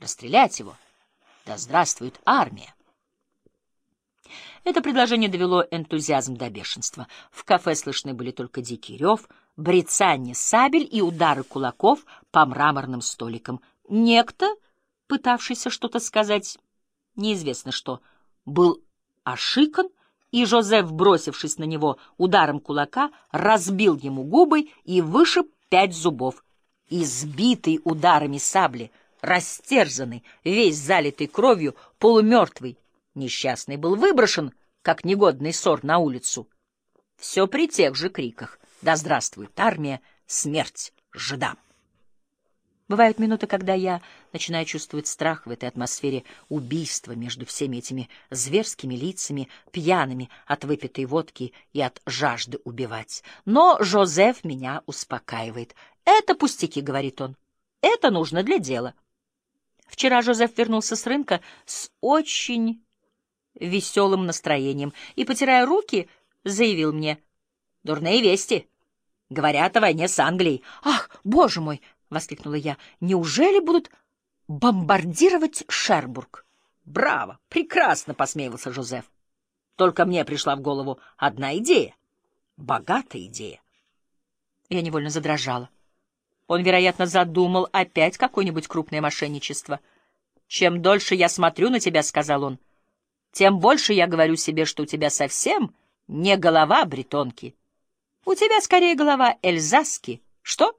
расстрелять его. Да здравствует армия! Это предложение довело энтузиазм до бешенства. В кафе слышны были только дикий рев, брецанье сабель и удары кулаков по мраморным столикам. Некто, пытавшийся что-то сказать, неизвестно что, был ошикан, и Жозеф, бросившись на него ударом кулака, разбил ему губы и вышиб 5 зубов. Избитый ударами сабли, растерзанный, весь залитый кровью, полумертвый, несчастный был выброшен, как негодный сор, на улицу. Все при тех же криках: «Да здравствует армия! Смерть жидам!» Бывают минуты, когда я начинаю чувствовать страх в этой атмосфере убийства между всеми этими зверскими лицами, пьяными от выпитой водки и от жажды убивать. Но Жозеф меня успокаивает. «Это пустяки», — говорит он. «Это нужно для дела». Вчера Жозеф вернулся с рынка с очень веселым настроением и, потирая руки, заявил мне: «Дурные вести. Говорят о войне с Англией». «Ах, боже мой!» — воскликнула я. «Неужели будут бомбардировать Шербург?» «Браво! Прекрасно!» — посмеивался Жозеф. «Только мне пришла в голову одна идея. Богатая идея». Я невольно задрожала. Он, вероятно, задумал опять какое-нибудь крупное мошенничество. «Чем дольше я смотрю на тебя, — сказал он, — тем больше я говорю себе, что у тебя совсем не голова бретонки. У тебя скорее голова эльзаски. Что?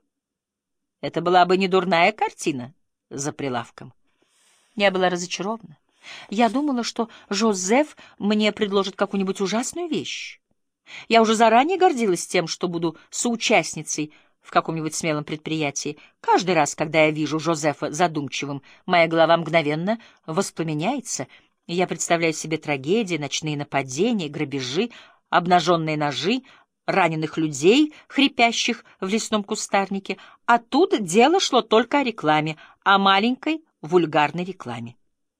Это была бы не дурная картина за прилавком». Я была разочарована. Я думала, что Жозеф мне предложит какую-нибудь ужасную вещь. Я уже заранее гордилась тем, что буду соучастницей в каком-нибудь смелом предприятии. Каждый раз, когда я вижу Жозефа задумчивым, моя голова мгновенно воспламеняется, и я представляю себе трагедии, ночные нападения, грабежи, обнаженные ножи, раненых людей, хрипящих в лесном кустарнике. А тут дело шло только о рекламе, о маленькой вульгарной рекламе.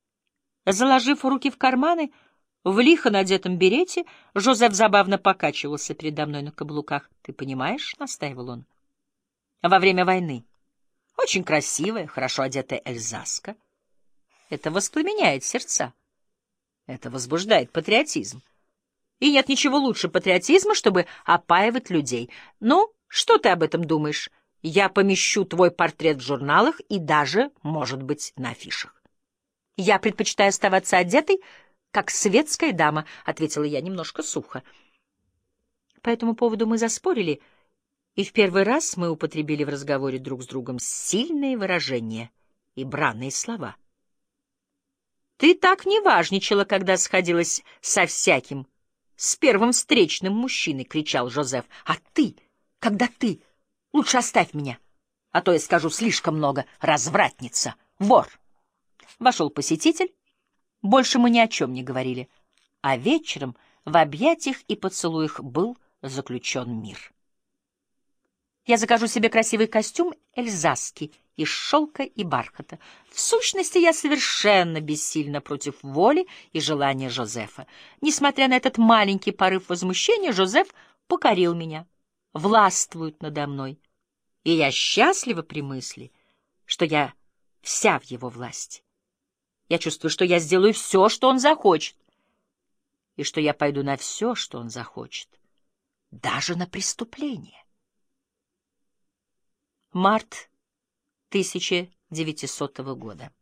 Заложив руки в карманы, в лихо надетом берете, Жозеф забавно покачивался передо мной на каблуках. «Ты понимаешь, — настаивал он, — во время войны очень красивая, хорошо одетая эльзаска. Это воспламеняет сердца, это возбуждает патриотизм. И нет ничего лучше патриотизма, чтобы опаивать людей. Ну, что ты об этом думаешь? Я помещу твой портрет в журналах и даже, может быть, на афишах». «Я предпочитаю оставаться одетой, как светская дама», — ответила я немножко сухо. По этому поводу мы заспорили, и в первый раз мы употребили в разговоре друг с другом сильные выражения и бранные слова. «Ты так не важничала, когда сходилась со всяким, с первым встречным мужчиной», — кричал Жозеф. «А ты, когда ты? Лучше оставь меня, а то я скажу слишком много. Развратница, вор». Вошел посетитель. Больше мы ни о чем не говорили, а вечером в объятиях и поцелуях был заключен мир. Я закажу себе красивый костюм эльзаский из шелка и бархата. В сущности, я совершенно бессильна против воли и желания Жозефа. Несмотря на этот маленький порыв возмущения, Жозеф покорил меня, властвует надо мной, и я счастлива при мысли, что я вся в его власти. Я чувствую, что я сделаю все, что он захочет, и что я пойду на все, что он захочет, даже на преступление. Март 1900 года.